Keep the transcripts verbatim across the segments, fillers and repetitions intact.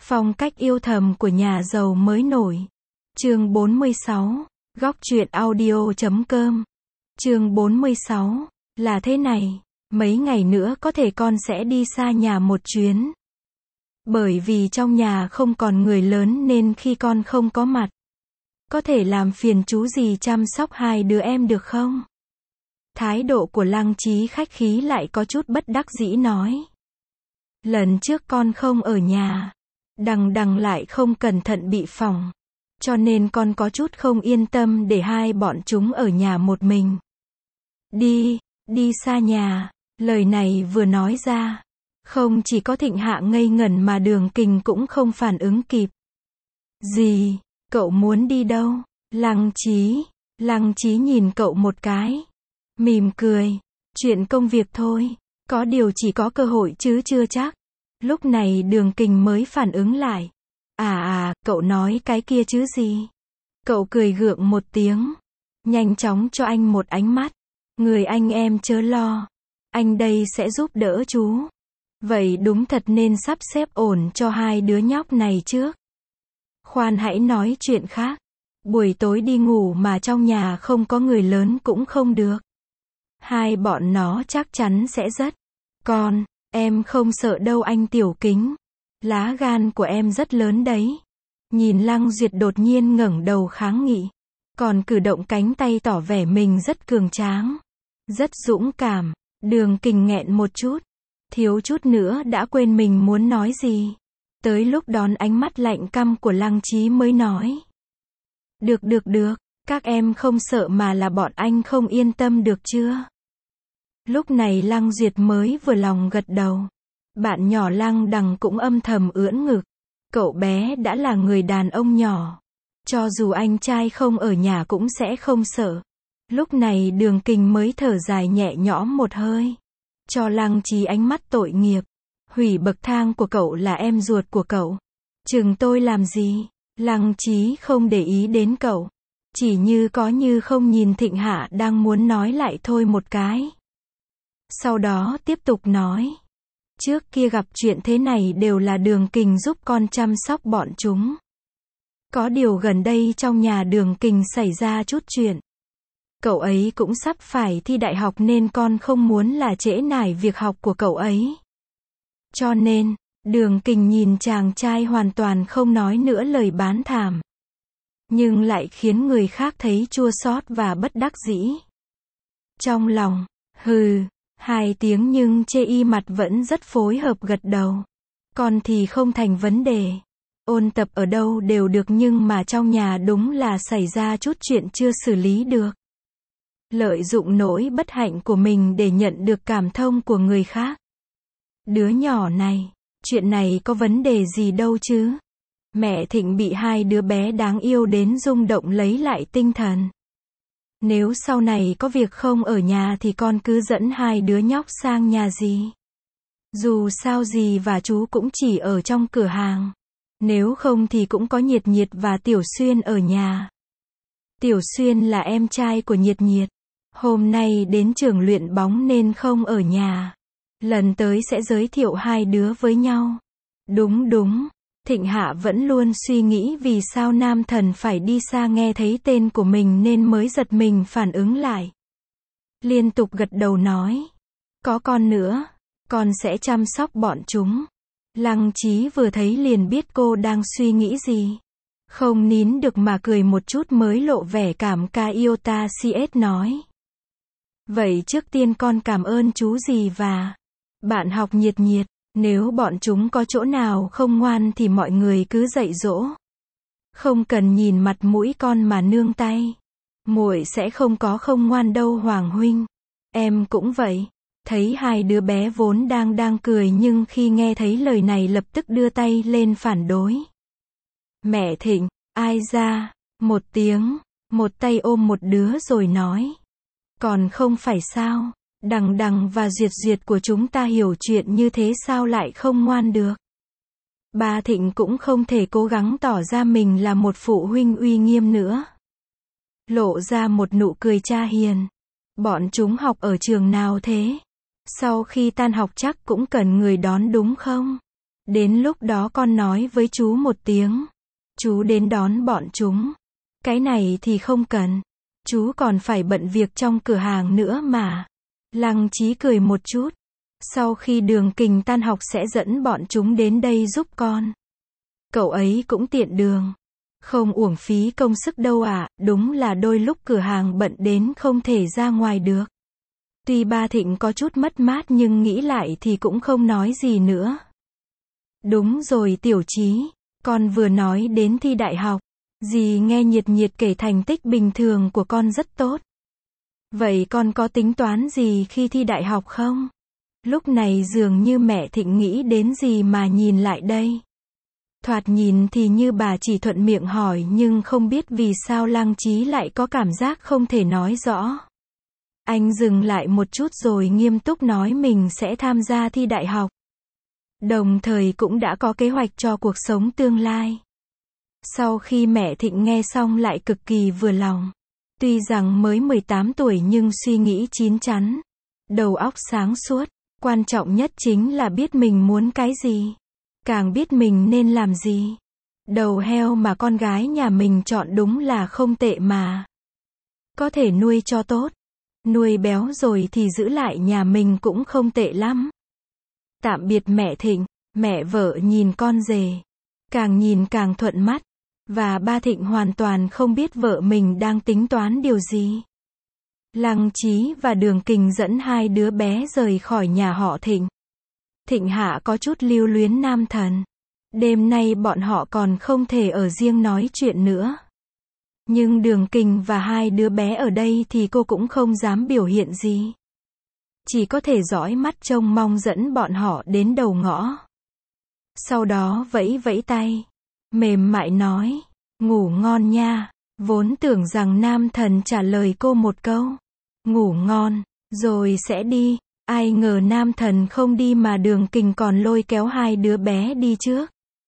Phong cách yêu thầm của nhà giàu mới nổi. Chương bốn mươi sáu. Góc truyện audio chấm com. Chương bốn mươi sáu. Là thế này, mấy ngày nữa có thể con sẽ đi xa nhà một chuyến. Bởi vì trong nhà không còn người lớn nên khi con không có mặt, có thể làm phiền chú gì chăm sóc hai đứa em được không? Thái độ của Lăng Chí khách khí lại có chút bất đắc dĩ nói. Lần trước con không ở nhà, đằng đằng lại không cẩn thận bị phỏng, cho nên con có chút không yên tâm để hai bọn chúng ở nhà một mình. Đi, đi xa nhà, lời này vừa nói ra, không chỉ có Thịnh Hạ ngây ngẩn mà Đường Kình cũng không phản ứng kịp. Gì, cậu muốn đi đâu? Lăng Chí, Lăng Chí nhìn cậu một cái, mỉm cười, chuyện công việc thôi, có điều chỉ có cơ hội chứ chưa chắc. Lúc này Đường Kình mới phản ứng lại. À à, cậu nói cái kia chứ gì? Cậu cười gượng một tiếng, nhanh chóng cho anh một ánh mắt. Người anh em chớ lo, anh đây sẽ giúp đỡ chú. Vậy đúng thật nên sắp xếp ổn cho hai đứa nhóc này trước. Khoan hãy nói chuyện khác. Buổi tối đi ngủ mà trong nhà không có người lớn cũng không được. Hai bọn nó chắc chắn sẽ rất. Con, em không sợ đâu anh Tiểu Kính. Lá gan của em rất lớn đấy. Nhìn Lăng Duyệt đột nhiên ngẩng đầu kháng nghị, còn cử động cánh tay tỏ vẻ mình rất cường tráng, rất dũng cảm. Đường Kình nghẹn một chút, thiếu chút nữa đã quên mình muốn nói gì. Tới lúc đón ánh mắt lạnh căm của Lăng Chí mới nói. Được được được, các em không sợ mà là bọn anh không yên tâm được chưa? Lúc này Lăng Duyệt mới vừa lòng gật đầu. Bạn nhỏ Lăng Đằng cũng âm thầm ưỡn ngực. Cậu bé đã là người đàn ông nhỏ, cho dù anh trai không ở nhà cũng sẽ không sợ. Lúc này Đường Kình mới thở dài nhẹ nhõm một hơi, cho Lăng Chí ánh mắt tội nghiệp. Hủy bậc thang của cậu là em ruột của cậu, chừng tôi làm gì? Lăng Chí không để ý đến cậu, chỉ như có như không nhìn Thịnh Hạ đang muốn nói lại thôi một cái. Sau đó tiếp tục nói. Trước kia gặp chuyện thế này đều là Đường Kình giúp con chăm sóc bọn chúng. Có điều gần đây trong nhà Đường Kình xảy ra chút chuyện. Cậu ấy cũng sắp phải thi đại học nên con không muốn là trễ nải việc học của cậu ấy. Cho nên, Đường Kình nhìn chàng trai hoàn toàn không nói nữa lời bán thảm, nhưng lại khiến người khác thấy chua xót và bất đắc dĩ. Trong lòng, hừ, hai tiếng nhưng chê y mặt vẫn rất phối hợp gật đầu. Con thì không thành vấn đề. Ôn tập ở đâu đều được nhưng mà trong nhà đúng là xảy ra chút chuyện chưa xử lý được. Lợi dụng nỗi bất hạnh của mình để nhận được cảm thông của người khác. Đứa nhỏ này, chuyện này có vấn đề gì đâu chứ? Mẹ Thịnh bị hai đứa bé đáng yêu đến rung động lấy lại tinh thần. Nếu sau này có việc không ở nhà thì con cứ dẫn hai đứa nhóc sang nhà dì. Dù sao dì và chú cũng chỉ ở trong cửa hàng. Nếu không thì cũng có Nhiệt Nhiệt và Tiểu Xuyên ở nhà. Tiểu Xuyên là em trai của Nhiệt Nhiệt. Hôm nay đến trường luyện bóng nên không ở nhà. Lần tới sẽ giới thiệu hai đứa với nhau. Đúng đúng. Thịnh Hạ vẫn luôn suy nghĩ vì sao nam thần phải đi xa nghe thấy tên của mình nên mới giật mình phản ứng lại. Liên tục gật đầu nói. Có con nữa, con sẽ chăm sóc bọn chúng. Lăng Chí vừa thấy liền biết cô đang suy nghĩ gì. Không nín được mà cười một chút mới lộ vẻ cảm ca iota cs nói. Vậy trước tiên con cảm ơn chú dì và bạn học Nhiệt Nhiệt. Nếu bọn chúng có chỗ nào không ngoan thì mọi người cứ dạy dỗ. Không cần nhìn mặt mũi con mà nương tay. Muội sẽ không có không ngoan đâu Hoàng huynh. Em cũng vậy. Thấy hai đứa bé vốn đang đang cười nhưng khi nghe thấy lời này lập tức đưa tay lên phản đối. Mẹ Thịnh, ai ra? Một tiếng, một tay ôm một đứa rồi nói. Còn không phải sao? Đằng đằng và Duyệt Duyệt của chúng ta hiểu chuyện như thế sao lại không ngoan được. Bà Thịnh cũng không thể cố gắng tỏ ra mình là một phụ huynh uy nghiêm nữa. Lộ ra một nụ cười cha hiền. Bọn chúng học ở trường nào thế? Sau khi tan học chắc cũng cần người đón đúng không? Đến lúc đó con nói với chú một tiếng. Chú đến đón bọn chúng. Cái này thì không cần. Chú còn phải bận việc trong cửa hàng nữa mà. Lăng Chí cười một chút. Sau khi Đường Kình tan học sẽ dẫn bọn chúng đến đây giúp con. Cậu ấy cũng tiện đường. Không uổng phí công sức đâu ạ, à, đúng là đôi lúc cửa hàng bận đến không thể ra ngoài được. Tuy ba Thịnh có chút mất mát nhưng nghĩ lại thì cũng không nói gì nữa. Đúng rồi Tiểu Chí, con vừa nói đến thi đại học. Dì nghe Nhiệt Nhiệt kể thành tích bình thường của con rất tốt. Vậy con có tính toán gì khi thi đại học không? Lúc này dường như mẹ Thịnh nghĩ đến gì mà nhìn lại đây. Thoạt nhìn thì như bà chỉ thuận miệng hỏi nhưng không biết vì sao Lăng Chí lại có cảm giác không thể nói rõ. Anh dừng lại một chút rồi nghiêm túc nói mình sẽ tham gia thi đại học. Đồng thời cũng đã có kế hoạch cho cuộc sống tương lai. Sau khi mẹ Thịnh nghe xong lại cực kỳ vừa lòng. Tuy rằng mới mười tám tuổi nhưng suy nghĩ chín chắn. Đầu óc sáng suốt. Quan trọng nhất chính là biết mình muốn cái gì. Càng biết mình nên làm gì. Đầu heo mà con gái nhà mình chọn đúng là không tệ mà. Có thể nuôi cho tốt. Nuôi béo rồi thì giữ lại nhà mình cũng không tệ lắm. Tạm biệt mẹ Thịnh, mẹ vợ nhìn con rể. Càng nhìn càng thuận mắt. Và ba Thịnh hoàn toàn không biết vợ mình đang tính toán điều gì. Lăng Chí và Đường Kình dẫn hai đứa bé rời khỏi nhà họ Thịnh. Thịnh Hạ có chút lưu luyến Nam Thần. Đêm nay bọn họ còn không thể ở riêng nói chuyện nữa. Nhưng Đường Kình và hai đứa bé ở đây thì cô cũng không dám biểu hiện gì. Chỉ có thể dõi mắt trông mong dẫn bọn họ đến đầu ngõ. Sau đó vẫy vẫy tay. Mềm mại nói. Ngủ ngon nha. Vốn tưởng rằng Nam Thần trả lời cô một câu. Ngủ ngon. Rồi sẽ đi. Ai ngờ Nam Thần không đi mà Đường Kình còn lôi kéo hai đứa bé đi trước.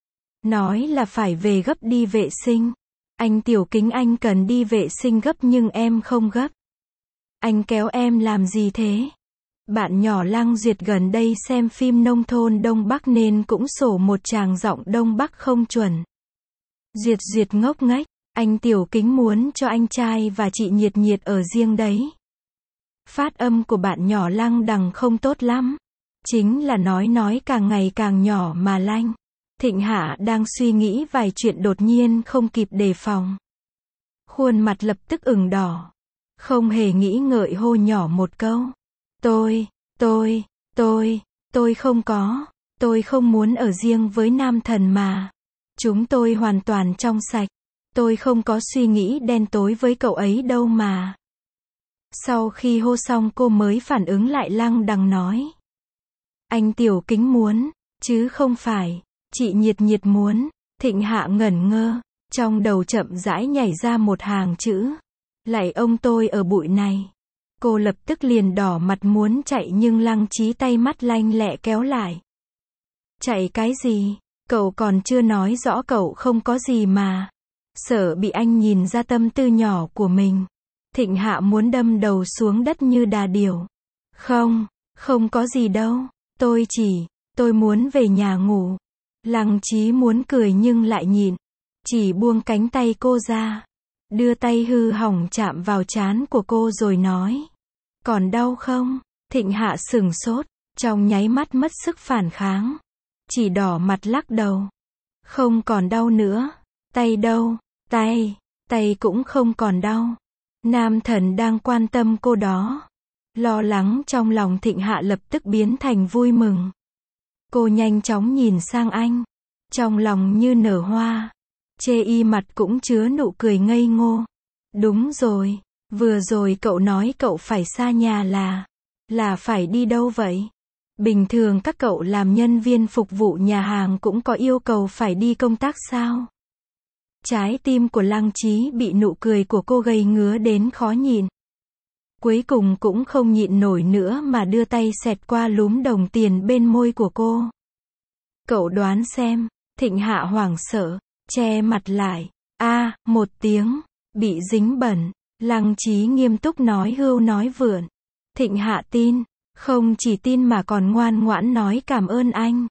Nói là phải về gấp đi vệ sinh. Anh Tiểu Kính anh cần đi vệ sinh gấp nhưng em không gấp. Anh kéo em làm gì thế? Bạn nhỏ Lăng Duyệt gần đây xem phim nông thôn Đông Bắc nên cũng sổ một tràng giọng Đông Bắc không chuẩn. Duyệt Duyệt ngốc nghếch, anh Tiểu Kính muốn cho anh trai và chị Nhiệt Nhiệt ở riêng đấy. Phát âm của bạn nhỏ Lăng Đằng không tốt lắm. Chính là nói nói càng ngày càng nhỏ mà lanh. Thịnh Hạ đang suy nghĩ vài chuyện đột nhiên không kịp đề phòng. Khuôn mặt lập tức ửng đỏ. Không hề nghĩ ngợi hô nhỏ một câu. Tôi, tôi, tôi, tôi không có. Tôi không muốn ở riêng với Nam Thần mà. Chúng tôi hoàn toàn trong sạch. Tôi không có suy nghĩ đen tối với cậu ấy đâu mà. Sau khi hô xong cô mới phản ứng lại Lăng Đằng nói. Anh Tiểu Kính muốn, chứ không phải. Chị Nhiệt Nhiệt muốn. Thịnh Hạ ngẩn ngơ. Trong đầu chậm rãi nhảy ra một hàng chữ. Lạy ông tôi ở bụi này. Cô lập tức liền đỏ mặt muốn chạy nhưng Lăng Chí tay mắt lanh lẹ kéo lại. Chạy cái gì? Cậu còn chưa nói rõ cậu không có gì mà. Sợ bị anh nhìn ra tâm tư nhỏ của mình. Thịnh Hạ muốn đâm đầu xuống đất như đà điểu. Không, không có gì đâu. Tôi chỉ, tôi muốn về nhà ngủ. Lăng Chí muốn cười nhưng lại nhịn. Chỉ buông cánh tay cô ra. Đưa tay hư hỏng chạm vào trán của cô rồi nói. Còn đau không? Thịnh Hạ sửng sốt. Trong nháy mắt mất sức phản kháng. Chỉ đỏ mặt lắc đầu. Không còn đau nữa. Tay đâu? Tay. Tay cũng không còn đau. Nam Thần đang quan tâm cô đó. Lo lắng trong lòng Thịnh Hạ lập tức biến thành vui mừng. Cô nhanh chóng nhìn sang anh. Trong lòng như nở hoa. Chê y mặt cũng chứa nụ cười ngây ngô. Đúng rồi. Vừa rồi cậu nói cậu phải xa nhà là. Là phải đi đâu vậy? Bình thường các cậu làm nhân viên phục vụ nhà hàng cũng có yêu cầu phải đi công tác sao? Trái tim của Lăng Chí bị nụ cười của cô gây ngứa đến khó nhịn. Cuối cùng cũng không nhịn nổi nữa mà đưa tay xẹt qua lúm đồng tiền bên môi của cô. Cậu đoán xem. Thịnh Hạ hoảng sợ, che mặt lại. A, à, một tiếng, bị dính bẩn. Lăng Chí nghiêm túc nói hưu nói vượn. Thịnh Hạ tin, không chỉ tin mà còn ngoan ngoãn nói cảm ơn anh.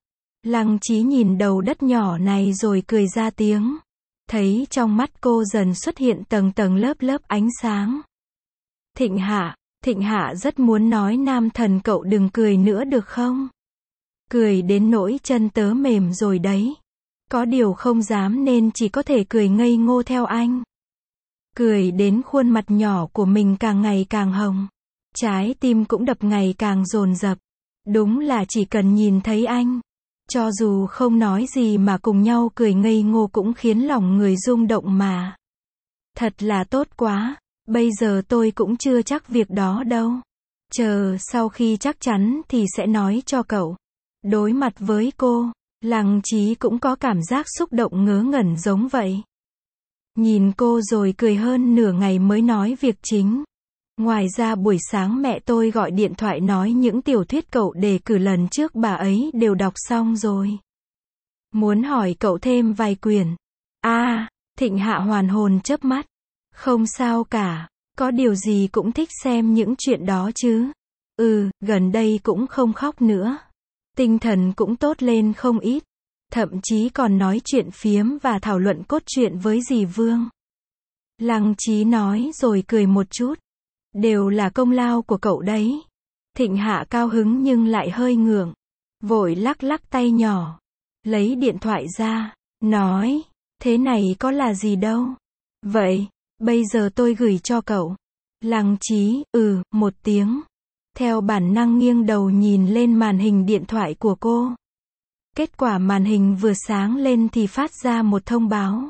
Lăng Chí nhìn đầu đất nhỏ này rồi cười ra tiếng. Thấy trong mắt cô dần xuất hiện tầng tầng lớp lớp ánh sáng. Thịnh Hạ, Thịnh Hạ rất muốn nói nam thần cậu đừng cười nữa được không? Cười đến nỗi chân tớ mềm rồi đấy. Có điều không dám nên chỉ có thể cười ngây ngô theo anh. Cười đến khuôn mặt nhỏ của mình càng ngày càng hồng. Trái tim cũng đập ngày càng dồn dập. Đúng là chỉ cần nhìn thấy anh, cho dù không nói gì mà cùng nhau cười ngây ngô cũng khiến lòng người rung động mà. Thật là tốt quá, bây giờ tôi cũng chưa chắc việc đó đâu. Chờ sau khi chắc chắn thì sẽ nói cho cậu. Đối mặt với cô, Lăng Chí cũng có cảm giác xúc động ngớ ngẩn giống vậy. Nhìn cô rồi cười hơn nửa ngày mới nói việc chính. Ngoài ra buổi sáng mẹ tôi gọi điện thoại nói những tiểu thuyết cậu đề cử lần trước bà ấy đều đọc xong rồi. Muốn hỏi cậu thêm vài quyển. À, Thịnh Hạ hoàn hồn chớp mắt. Không sao cả, có điều gì cũng thích xem những chuyện đó chứ. Ừ, gần đây cũng không khóc nữa. Tinh thần cũng tốt lên không ít. Thậm chí còn nói chuyện phiếm và thảo luận cốt truyện với dì Vương. Lăng Chí nói rồi cười một chút. Đều là công lao của cậu đấy. Thịnh Hạ cao hứng nhưng lại hơi ngượng. Vội lắc lắc tay nhỏ. Lấy điện thoại ra. Nói. Thế này có là gì đâu. Vậy. Bây giờ tôi gửi cho cậu. Lăng Chí. Ừ. Một tiếng. Theo bản năng nghiêng đầu nhìn lên màn hình điện thoại của cô. Kết quả màn hình vừa sáng lên thì phát ra một thông báo.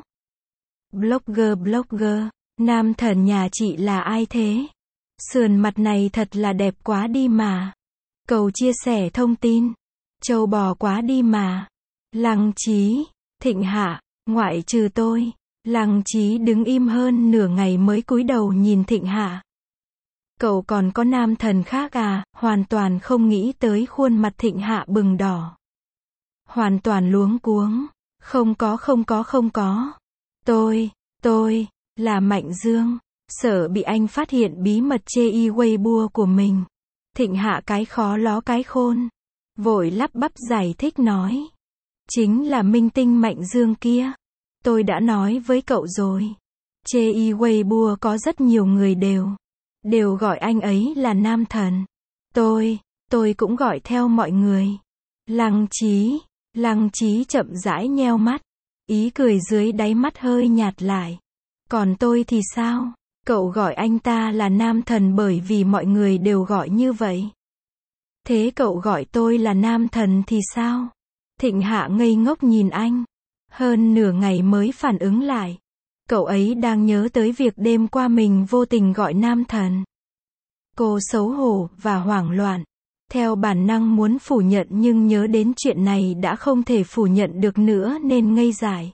Blogger blogger. Nam thần nhà chị là ai thế? Sườn mặt này thật là đẹp quá đi mà. Cầu chia sẻ thông tin. Trâu bò quá đi mà. Lăng Chí. Thịnh Hạ. Ngoại trừ tôi. Lăng Chí đứng im hơn nửa ngày mới cúi đầu nhìn Thịnh Hạ. Cậu còn có nam thần khác à? Hoàn toàn không nghĩ tới khuôn mặt Thịnh Hạ bừng đỏ. Hoàn toàn luống cuống. Không có không có không có. Tôi, tôi, là Mạnh Dương. Sợ bị anh phát hiện bí mật chê y Weibo của mình. Thịnh Hạ cái khó ló cái khôn. Vội lắp bắp giải thích nói. Chính là minh tinh Mạnh Dương kia. Tôi đã nói với cậu rồi. Chê y Weibo có rất nhiều người đều. Đều gọi anh ấy là nam thần. Tôi, tôi cũng gọi theo mọi người. Lăng Chí, Lăng Chí chậm rãi nheo mắt. Ý cười dưới đáy mắt hơi nhạt lại. Còn tôi thì sao? Cậu gọi anh ta là nam thần bởi vì mọi người đều gọi như vậy. Thế cậu gọi tôi là nam thần thì sao? Thịnh Hạ ngây ngốc nhìn anh. Hơn nửa ngày mới phản ứng lại. Cậu ấy đang nhớ tới việc đêm qua mình vô tình gọi nam thần. Cô xấu hổ và hoảng loạn. Theo bản năng muốn phủ nhận nhưng nhớ đến chuyện này đã không thể phủ nhận được nữa nên ngây dại.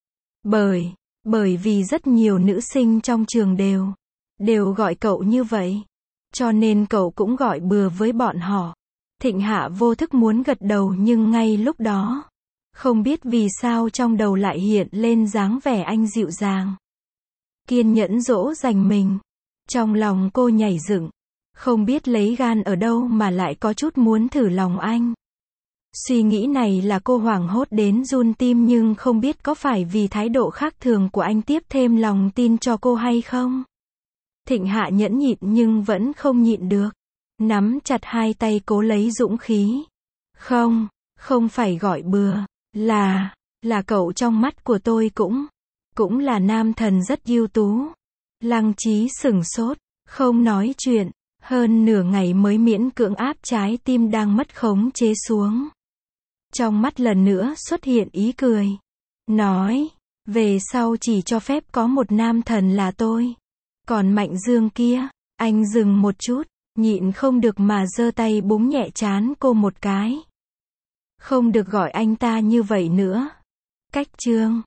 Bởi, bởi vì rất nhiều nữ sinh trong trường đều, đều gọi cậu như vậy. Cho nên cậu cũng gọi bừa với bọn họ. Thịnh Hạ vô thức muốn gật đầu nhưng ngay lúc đó, không biết vì sao trong đầu lại hiện lên dáng vẻ anh dịu dàng. Kiên nhẫn dỗ dành mình. Trong lòng cô nhảy dựng. Không biết lấy gan ở đâu mà lại có chút muốn thử lòng anh. Suy nghĩ này là cô hoảng hốt đến run tim nhưng không biết có phải vì thái độ khác thường của anh tiếp thêm lòng tin cho cô hay không. Thịnh Hạ nhẫn nhịn nhưng vẫn không nhịn được. Nắm chặt hai tay cố lấy dũng khí. Không, không phải gọi bừa. Là, là cậu trong mắt của tôi cũng, cũng là nam thần rất ưu tú. Lăng Chí sửng sốt, không nói chuyện. Hơn nửa ngày mới miễn cưỡng áp trái tim đang mất khống chế xuống. Trong mắt lần nữa xuất hiện ý cười. Nói, về sau chỉ cho phép có một nam thần là tôi. Còn Mạnh Dương kia, anh dừng một chút, nhịn không được mà giơ tay búng nhẹ trán cô một cái. Không được gọi anh ta như vậy nữa. Cách chương.